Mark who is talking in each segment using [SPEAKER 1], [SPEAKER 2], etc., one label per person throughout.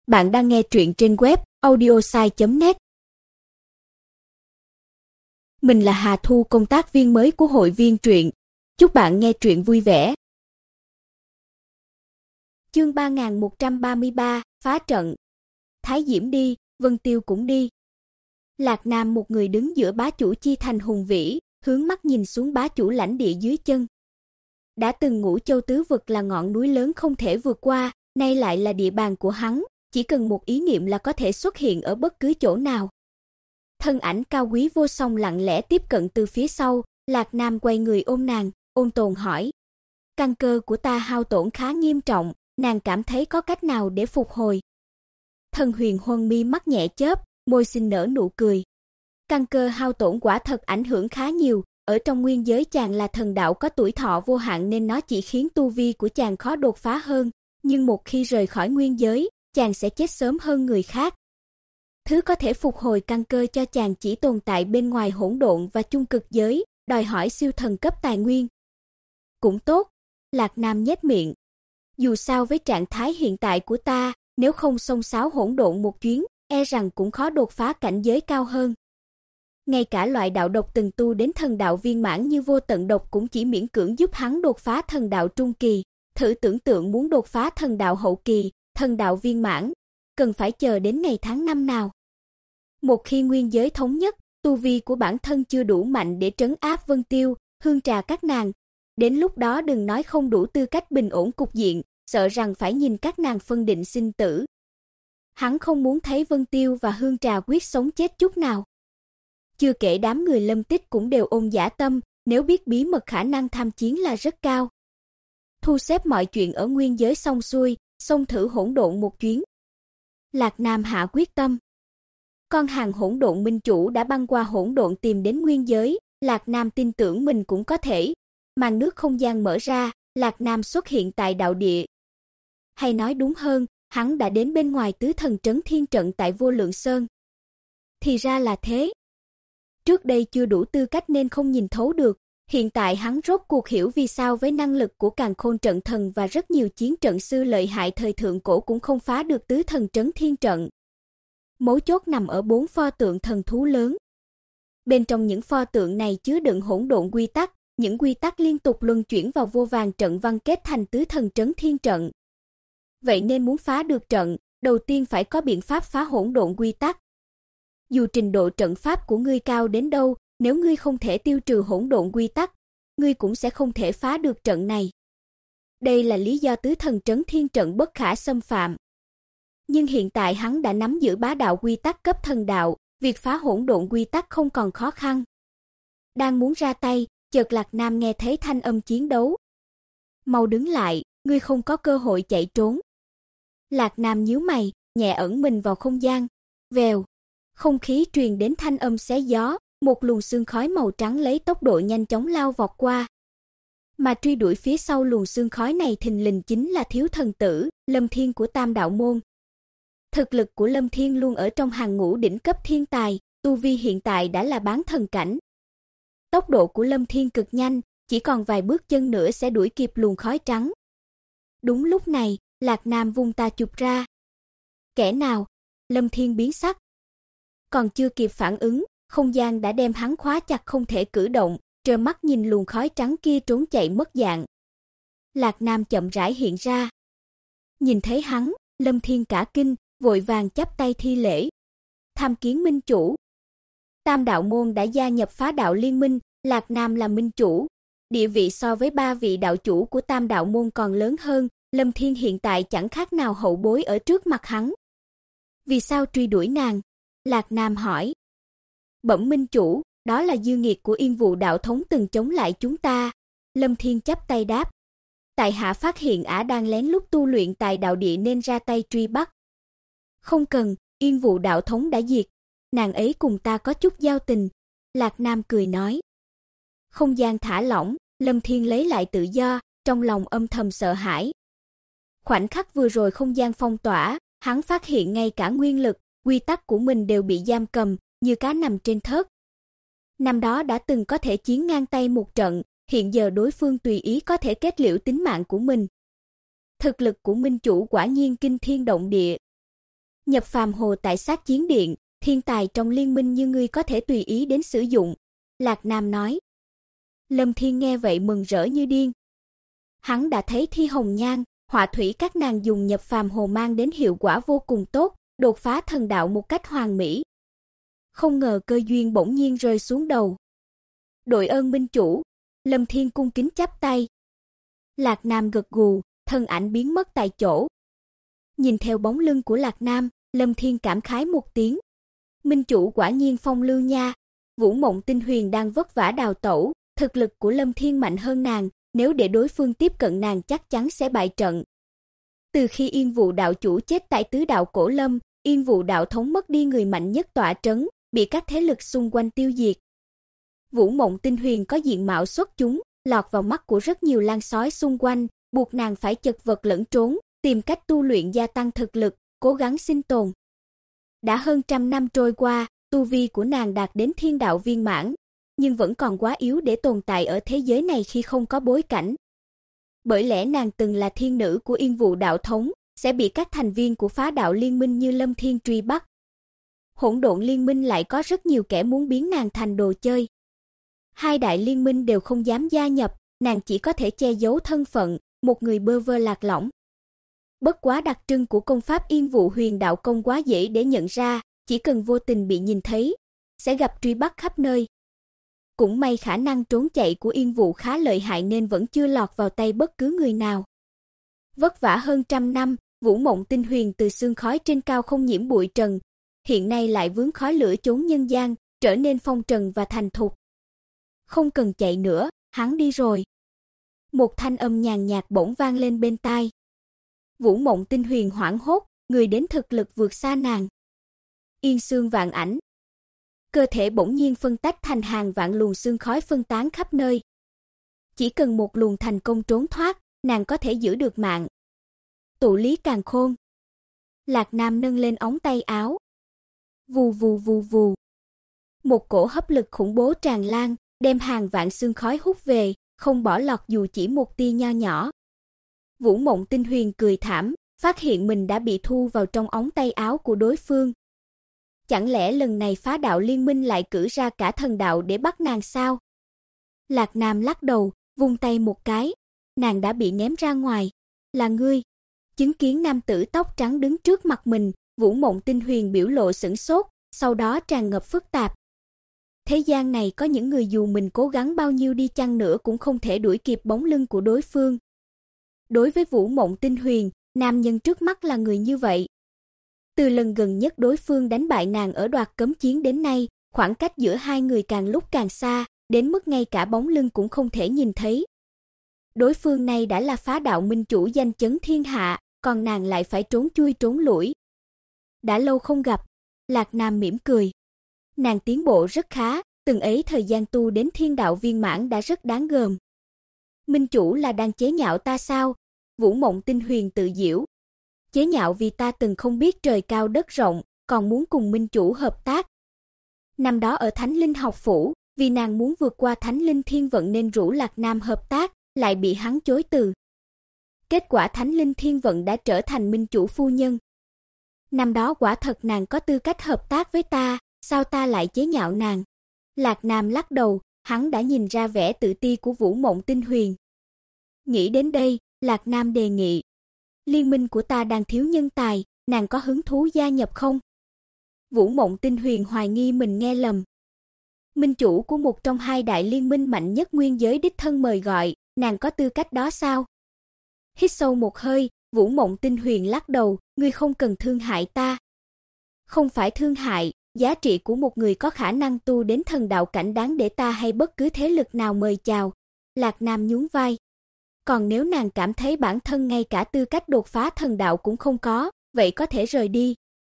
[SPEAKER 1] Bạn đang nghe truyện trên web audiosai.net. Mình là Hà Thu, công tác viên mới của hội viên truyện. Chúc bạn nghe truyện vui vẻ. Chương 3133, phá trận. Thái Diễm đi, Vân Tiêu cũng đi. Lạc Nam một người đứng giữa bá chủ chi thành hùng vĩ, hướng mắt nhìn xuống bá chủ lãnh địa dưới chân. Đã từng Ngũ Châu tứ vực là ngọn núi lớn không thể vượt qua, nay lại là địa bàn của hắn. Chỉ cần một ý niệm là có thể xuất hiện ở bất cứ chỗ nào. Thân ảnh cao quý vô song lặng lẽ tiếp cận từ phía sau, Lạc Nam quay người ôm nàng, ôn tồn hỏi. Căn cơ của ta hao tổn khá nghiêm trọng, nàng cảm thấy có cách nào để phục hồi? Thần Huyền Huân mi mắt nhẹ chớp, môi xinh nở nụ cười. Căn cơ hao tổn quả thật ảnh hưởng khá nhiều, ở trong nguyên giới chàng là thần đạo có tuổi thọ vô hạn nên nó chỉ khiến tu vi của chàng khó đột phá hơn, nhưng một khi rời khỏi nguyên giới, chàng sẽ chết sớm hơn người khác. Thứ có thể phục hồi căn cơ cho chàng chỉ tồn tại bên ngoài hỗn độn và chung cực giới, đòi hỏi siêu thần cấp tài nguyên. Cũng tốt, Lạc Nam nhếch miệng. Dù sao với trạng thái hiện tại của ta, nếu không xông xáo hỗn độn một chuyến, e rằng cũng khó đột phá cảnh giới cao hơn. Ngay cả loại đạo độc từng tu đến thần đạo viên mãn như Vô Tận Độc cũng chỉ miễn cưỡng giúp hắn đột phá thần đạo trung kỳ. Thử tưởng tượng muốn đột phá thần đạo hậu kỳ, thần đạo viên mãn, cần phải chờ đến ngày tháng năm nào. Một khi nguyên giới thống nhất, tu vi của bản thân chưa đủ mạnh để trấn áp Vân Tiêu, Hương Trà các nàng. Đến lúc đó đừng nói không đủ tư cách bình ổn cục diện, sợ rằng phải nhìn các nàng phân định sinh tử. Hắn không muốn thấy Vân Tiêu và Hương Trà quyết sống chết chút nào. Chưa kể đám người Lâm Tích cũng đều ôm dã tâm, nếu biết bí mật khả năng tham chiến là rất cao. Thu xếp mọi chuyện ở nguyên giới xong xuôi, xông thử hỗn độn một chuyến. Lạc Nam hạ quyết tâm. Con hàng hỗn độn minh chủ đã băng qua hỗn độn tìm đến nguyên giới, Lạc Nam tin tưởng mình cũng có thể. Màn nước không gian mở ra, Lạc Nam xuất hiện tại đạo địa. Hay nói đúng hơn, hắn đã đến bên ngoài tứ thần trấn thiên trận tại Vô Lượng Sơn. Thì ra là thế. Trước đây chưa đủ tư cách nên không nhìn thấu được. Hiện tại hắn rốt cuộc hiểu vì sao với năng lực của Càn Khôn trận thần và rất nhiều chiến trận sư lợi hại thời thượng cổ cũng không phá được tứ thần trấn thiên trận. Mấu chốt nằm ở 4 pho tượng thần thú lớn. Bên trong những pho tượng này chứa đựng hỗn độn quy tắc, những quy tắc liên tục luân chuyển vào vô vàn trận văn kết thành tứ thần trấn thiên trận. Vậy nên muốn phá được trận, đầu tiên phải có biện pháp phá hỗn độn quy tắc. Dù trình độ trận pháp của ngươi cao đến đâu, nếu ngươi không thể tiêu trừ hỗn độn quy tắc, ngươi cũng sẽ không thể phá được trận này. Đây là lý do tứ thần trấn thiên trận bất khả xâm phạm. Nhưng hiện tại hắn đã nắm giữ bá đạo quy tắc cấp thần đạo, việc phá hỗn độn quy tắc không còn khó khăn. Đang muốn ra tay, chợt Lạc Nam nghe thấy thanh âm chiến đấu. Mau đứng lại, ngươi không có cơ hội chạy trốn. Lạc Nam nhíu mày, nhẹ ẩn mình vào không gian. Vèo, không khí truyền đến thanh âm xé gió. Một luồng sương khói màu trắng lấy tốc độ nhanh chóng lao vọt qua. Mà truy đuổi phía sau luồng sương khói này thình lình chính là thiếu thần tử, Lâm Thiên của Tam Đạo Môn. Thực lực của Lâm Thiên luôn ở trong hàng ngũ đỉnh cấp thiên tài, tu vi hiện tại đã là bán thần cảnh. Tốc độ của Lâm Thiên cực nhanh, chỉ còn vài bước chân nữa sẽ đuổi kịp luồng khói trắng. Đúng lúc này, Lạc Nam vung ta chụp ra. Kẻ nào? Lâm Thiên biến sắc. Còn chưa kịp phản ứng, không gian đã đem hắn khóa chặt không thể cử động, trơ mắt nhìn luồng khói trắng kia trốn chạy mất dạng. Lạc Nam chậm rãi hiện ra. Nhìn thấy hắn, Lâm Thiên cả kinh, vội vàng chắp tay thi lễ. Tham kiến minh chủ. Tam Đạo Môn đã gia nhập phá đạo liên minh, Lạc Nam là minh chủ. Địa vị so với 3 vị đạo chủ của Tam Đạo Môn còn lớn hơn, Lâm Thiên hiện tại chẳng khác nào hậu bối ở trước mặt hắn. Vì sao truy đuổi nàng? Lạc Nam hỏi. Bẩm minh chủ, đó là dư nghiệt của Yên Vụ đạo thống từng chống lại chúng ta. Lâm Thiên chắp tay đáp. Tại hạ phát hiện ả đang lén lút tu luyện tại đạo địa nên ra tay truy bắt. Không cần, Yên Vụ đạo thống đã diệt. Nàng ấy cùng ta có chút giao tình. Lạc Nam cười nói. Không gian thả lỏng, Lâm Thiên lấy lại tự do, trong lòng âm thầm sợ hãi. Khoảnh khắc vừa rồi không gian phong tỏa, hắn phát hiện ngay cả nguyên lực, quy tắc của mình đều bị giam cầm, như cá nằm trên thớt. Năm đó đã từng có thể chiến ngang tay một trận, hiện giờ đối phương tùy ý có thể kết liễu tính mạng của mình. Thực lực của minh chủ quả nhiên kinh thiên động địa. Nhập phàm hồ tại sát chiến điện, thiên tài trong liên minh như ngươi có thể tùy ý đến sử dụng. Lạc Nam nói. Lâm Thiên nghe vậy mừng rỡ như điên. Hắn đã thấy Thi Hồng Nhan, Họa Thủy các nàng dùng nhập phàm hồ mang đến hiệu quả vô cùng tốt, đột phá thần đạo một cách hoàn mỹ. Không ngờ cơ duyên bỗng nhiên rơi xuống đầu. Đội ơn minh chủ, Lâm Thiên cung kính chắp tay. Lạc Nam gật gù, thân ảnh biến mất tại chỗ. Nhìn theo bóng lưng của Lạc Nam, Lâm Thiên cảm khái một tiếng. Minh chủ quả nhiên phong lưu nha. Vũ Mộng Tinh Huyền đang vất vả đào tẩu, thực lực của Lâm Thiên mạnh hơn nàng, nếu để đối phương tiếp cận nàng chắc chắn sẽ bại trận. Từ khi Yên Vụ đạo chủ chết tại Tứ Đạo Cổ Lâm, Yên Vụ đạo thống mất đi người mạnh nhất tọa trấn, bị các thế lực xung quanh tiêu diệt. Vũ Mộng Tinh Huyền có diện mạo xuất chúng, lọt vào mắt của rất nhiều lang sói xung quanh, buộc nàng phải chật vật lẫn trốn, tìm cách tu luyện gia tăng thực lực, cố gắng sinh tồn. Đã hơn 100 năm trôi qua, tu vi của nàng đạt đến thiên đạo viên mãn, nhưng vẫn còn quá yếu để tồn tại ở thế giới này khi không có bối cảnh. Bởi lẽ nàng từng là thiên nữ của Yên Vụ đạo thống, sẽ bị các thành viên của phá đạo liên minh như Lâm Thiên truy bắt. Hỗn Độn liên minh lại có rất nhiều kẻ muốn biến nàng thành đồ chơi. Hai đại liên minh đều không dám gia nhập, nàng chỉ có thể che giấu thân phận, một người bơ vơ lạc lõng. Bất quá đặc trưng của công pháp Yên Vụ Huyền Đạo Công quá dễ để nhận ra, chỉ cần vô tình bị nhìn thấy, sẽ gặp truy bắt khắp nơi. Cũng may khả năng trốn chạy của Yên Vụ khá lợi hại nên vẫn chưa lọt vào tay bất cứ người nào. Vất vả hơn 100 năm, Vũ Mộng Tinh Huyền từ sương khói trên cao không nhiễm bụi trần, hiện nay lại vướng khói lửa chốn nhân gian, trở nên phong trần và thành thục. Không cần chạy nữa, hắn đi rồi. Một thanh âm nhàn nhạt bỗng vang lên bên tai. Vũ Mộng Tinh Huyền hoảng hốt, người đến thực lực vượt xa nàng. Yên xương vạn ảnh. Cơ thể bỗng nhiên phân tách thành hàng vạn luồng xương khói phân tán khắp nơi. Chỉ cần một luồng thành công trốn thoát, nàng có thể giữ được mạng. Tụ lý càn khôn. Lạc Nam nâng lên ống tay áo. Vù vù vù vù. Một cổ hấp lực khủng bố tràn lan, đem hàng vạn xương khói hút về, không bỏ lọt dù chỉ một tia nho nhỏ. Vũ Mộng Tinh Huyền cười thảm, phát hiện mình đã bị thu vào trong ống tay áo của đối phương. Chẳng lẽ lần này phá đạo liên minh lại cử ra cả thần đạo để bắt nàng sao? Lạc Nam lắc đầu, vung tay một cái, nàng đã bị ném ra ngoài. Là ngươi. Chứng kiến nam tử tóc trắng đứng trước mặt mình, Vũ Mộng Tinh Huyền biểu lộ sửng sốt, sau đó tràn ngập phức tạp. Thế gian này có những người dù mình cố gắng bao nhiêu đi chăng nữa cũng không thể đuổi kịp bóng lưng của đối phương. Đối với Vũ Mộng Tinh Huyền, nam nhân trước mắt là người như vậy. Từ lần gần nhất đối phương đánh bại nàng ở đoạt cấm chiến đến nay, khoảng cách giữa hai người càng lúc càng xa, đến mức ngay cả bóng lưng cũng không thể nhìn thấy. Đối phương này đã là phá đạo minh chủ danh chấn thiên hạ, còn nàng lại phải trốn chui trốn lủi. Đã lâu không gặp, Lạc Nam mỉm cười. Nàng tiến bộ rất khá, từng ấy thời gian tu đến thiên đạo viên mãn đã rất đáng gờm. Minh chủ là đang chế nhạo ta sao? Vũ Mộng Tinh Huyền tự giễu. Chế nhạo vì ta từng không biết trời cao đất rộng, còn muốn cùng minh chủ hợp tác. Năm đó ở Thánh Linh học phủ, vì nàng muốn vượt qua Thánh Linh thiên vận nên rủ Lạc Nam hợp tác, lại bị hắn chối từ. Kết quả Thánh Linh thiên vận đã trở thành minh chủ phu nhân. Năm đó quả thật nàng có tư cách hợp tác với ta, sao ta lại chế nhạo nàng? Lạc Nam lắc đầu, hắn đã nhìn ra vẻ tự ti của Vũ Mộng Tinh Huyền. Nghĩ đến đây, Lạc Nam đề nghị. Liên minh của ta đang thiếu nhân tài, nàng có hứng thú gia nhập không? Vũ Mộng Tinh Huyền hoài nghi mình nghe lầm. Minh chủ của một trong hai đại liên minh mạnh nhất nguyên giới đích thân mời gọi, nàng có tư cách đó sao? Hít sâu một hơi, Vũ Mộng Tinh Huyền lắc đầu, ngươi không cần thương hại ta. Không phải thương hại, giá trị của một người có khả năng tu đến thần đạo cảnh đáng để ta hay bất cứ thế lực nào mời chào. Lạc Nam nhún vai. Còn nếu nàng cảm thấy bản thân ngay cả tư cách đột phá thần đạo cũng không có, vậy có thể rời đi.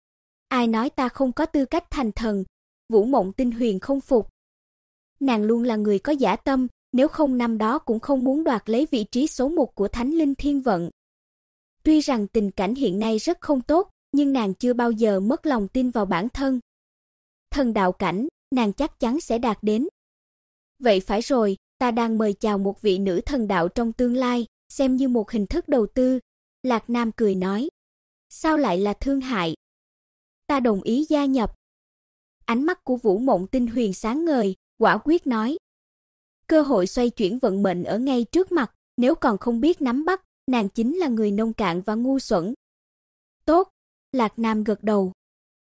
[SPEAKER 1] Ai nói ta không có tư cách thành thần? Vũ Mộng Tinh Huyền không phục. Nàng luôn là người có dã tâm, nếu không năm đó cũng không muốn đoạt lấy vị trí số 1 của Thánh Linh Thiên Vận. Tuy rằng tình cảnh hiện nay rất không tốt, nhưng nàng chưa bao giờ mất lòng tin vào bản thân. Thần đạo cảnh, nàng chắc chắn sẽ đạt đến. Vậy phải rồi, ta đang mời chào một vị nữ thần đạo trong tương lai, xem như một hình thức đầu tư. Lạc Nam cười nói. Sao lại là thương hại? ta đồng ý gia nhập. Ánh mắt của Vũ Mộng Tinh Huyền sáng ngời, quả quyết nói. Cơ hội xoay chuyển vận mệnh ở ngay trước mặt, nếu còn không biết nắm bắt, nàng chính là người nông cạn và ngu xuẩn. Tốt, Lạc Nam gật đầu.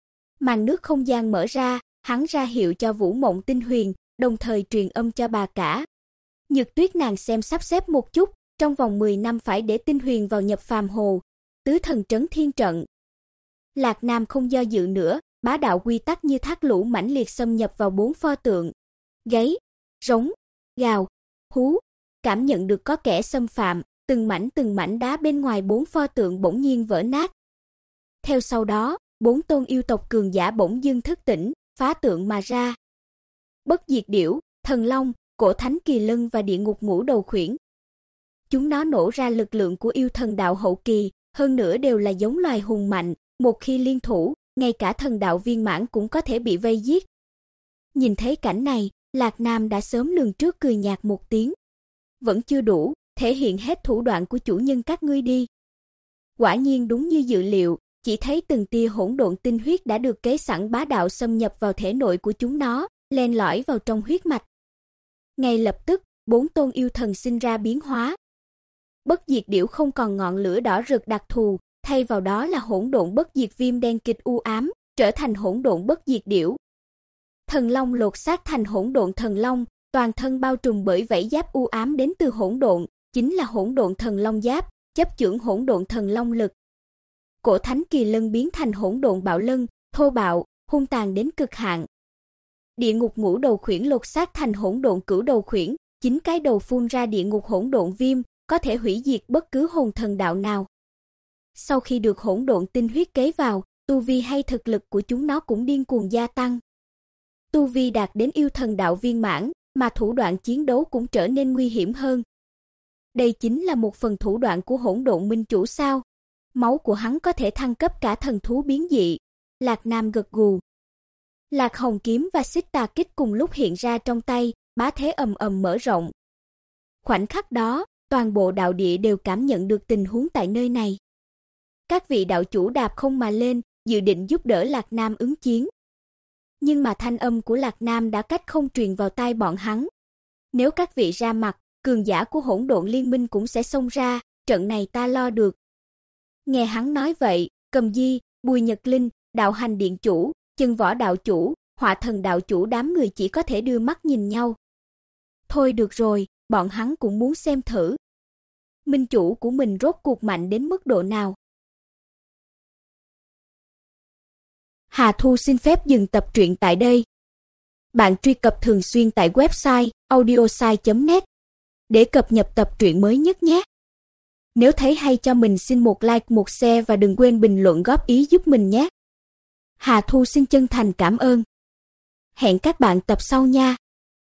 [SPEAKER 1] Màn nước không gian mở ra, hắn ra hiệu cho Vũ Mộng Tinh Huyền, đồng thời truyền âm cho bà cả. Nhược Tuyết nàng xem sắp xếp một chút, trong vòng 10 năm phải để Tinh Huyền vào nhập phàm hồ, tứ thần trấn thiên trận. Lạc Nam không do dự nữa, bá đạo quy tắc như thác lũ mãnh liệt xâm nhập vào 4 pho tượng. Gáy, rống, gào, hú, cảm nhận được có kẻ xâm phạm, từng mảnh đá bên ngoài 4 pho tượng bỗng nhiên vỡ nát. Theo sau đó, 4 tôn yêu tộc cường giả bỗng dưng thức tỉnh, phá tượng mà ra. Bất diệt điểu, thần long, cổ thánh kỳ lân và địa ngục ngũ đầu khuyển. Chúng nó nổ ra lực lượng của yêu thần đạo hậu kỳ, hơn nữa đều là giống loài hùng mạnh, một khi liên thủ, ngay cả thần đạo viên mãn cũng có thể bị vây giết. Nhìn thấy cảnh này, Lạc Nam đã sớm lường trước cười nhạt một tiếng. Vẫn chưa đủ, thể hiện hết thủ đoạn của chủ nhân các ngươi đi. Quả nhiên đúng như dự liệu, chỉ thấy từng tia hỗn độn tinh huyết đã được kế sẵn bá đạo xâm nhập vào thể nội của chúng nó, len lỏi vào trong huyết mạch. Ngay lập tức, 4 tôn yêu thần sinh ra biến hóa. Bất diệt điểu không còn ngọn lửa đỏ rực đặc thù, thay vào đó là hỗn độn bất diệt viêm đen kịch u ám, trở thành hỗn độn bất diệt điểu. Thần long lột xác thành hỗn độn thần long, toàn thân bao trùm bởi vảy giáp u ám đến từ hỗn độn, chính là hỗn độn thần long giáp, chấp chưởng hỗn độn thần long lực. Cổ thánh kỳ lân biến thành hỗn độn bạo lân, thô bạo, hung tàn đến cực hạn. Địa ngục ngũ đầu khuyển lột xác thành hỗn độn cửu đầu khuyển, chính cái đầu phun ra địa ngục hỗn độn viêm, có thể hủy diệt bất cứ hồn thần đạo nào. Sau khi được hỗn độn tinh huyết kế vào, tu vi hay thực lực của chúng nó cũng điên cuồng gia tăng. Tu vi đạt đến yêu thần đạo viên mãn, mà thủ đoạn chiến đấu cũng trở nên nguy hiểm hơn. Đây chính là một phần thủ đoạn của hỗn độn minh chủ sao? Máu của hắn có thể thăng cấp cả thần thú biến dị. Lạc Nam gật gù. Lạc Hồng kiếm và Xích Tà kích cùng lúc hiện ra trong tay, bá thế ầm ầm mở rộng. Khoảnh khắc đó, toàn bộ đạo địa đều cảm nhận được tình huống tại nơi này. Các vị đạo chủ đạp không mà lên, dự định giúp đỡ Lạc Nam ứng chiến. Nhưng mà thanh âm của Lạc Nam đã cách không truyền vào tai bọn hắn. Nếu các vị ra mặt, cường giả của hỗn độn liên minh cũng sẽ xông ra, trận này ta lo được. Nghe hắn nói vậy, Cầm Di, Bùi Nhật Linh, Đạo Hành Điện chủ, Chân Võ đạo chủ, Hỏa Thần đạo chủ đám người chỉ có thể đưa mắt nhìn nhau. Thôi được rồi, bọn hắn cũng muốn xem thử. Minh chủ của mình rốt cuộc mạnh đến mức độ nào. Hà Thu xin phép dừng tập truyện tại đây. Bạn truy cập thường xuyên tại website audiosai.net để cập nhật tập truyện mới nhất nhé. Nếu thấy hay cho mình xin một like, một share và đừng quên bình luận góp ý giúp mình nhé. Hà Thu xin chân thành cảm ơn. Hẹn các bạn tập sau nha.